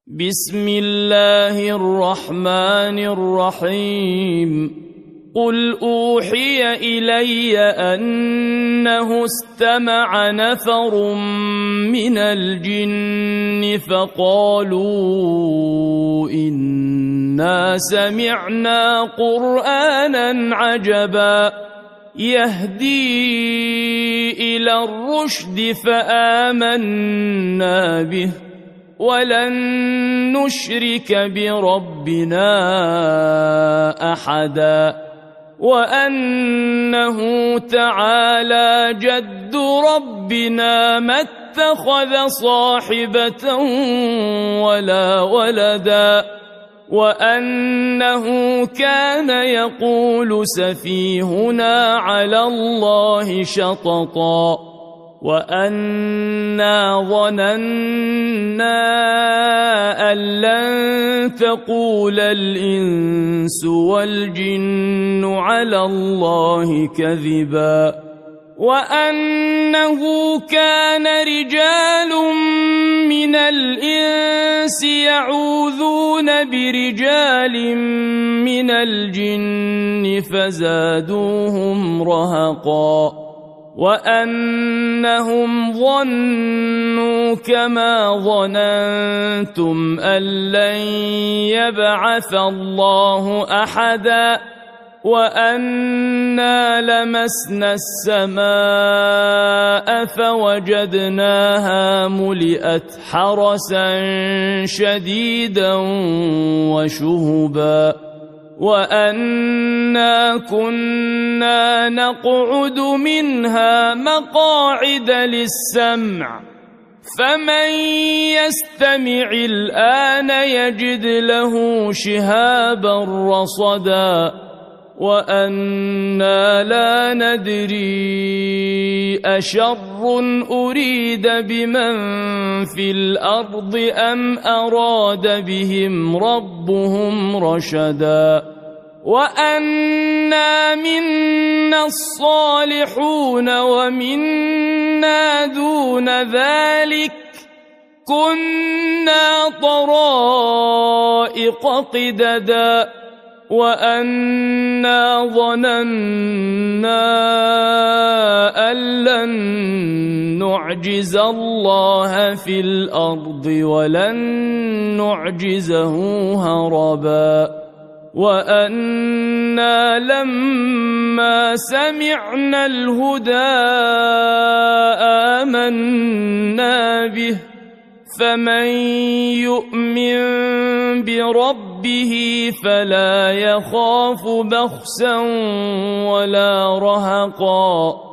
بسم الله الرحمن الرحيم قل أوحي إلي أنه استمع نفر من الجن فقالوا إنا سمعنا قرآنا عجبا يهدي إلى الرشد فآمنا به ولن نشرك بربنا أحدا وأنه تعالى جد ربنا ما اتخذ صاحبة ولا ولدا وأنه كان يقول سفيهنا على الله شططا وأنا ظننا أن لن تقول الإنس والجن على الله كذبا وأنه كان رجال من الإنس يعوذون برجال من الجن فزادوهم رهقا وأنهم ظنوا كما ظننتم أن لن يبعث الله أحدا وأنا لمسنا السماء فوجدناها ملئت حرسا شديدا وشهبا وأنا كنا نقعد منها مقاعد للسمع فمن يستمع الآن يجد له شهابا رصدا وأنا لا ندري أشر أريد بمن في الأرض أم أراد بهم ربهم رشدا وأنا منا الصالحون ومنا دون ذلك كنا طرائق قددا وأنا ظننا أن لن نعجز الله في الأرض ولن نعجزه هربا وأنا لما سمعنا الهدى آمنا به فمن يؤمن بربه فلا يخاف بخسا ولا رهقا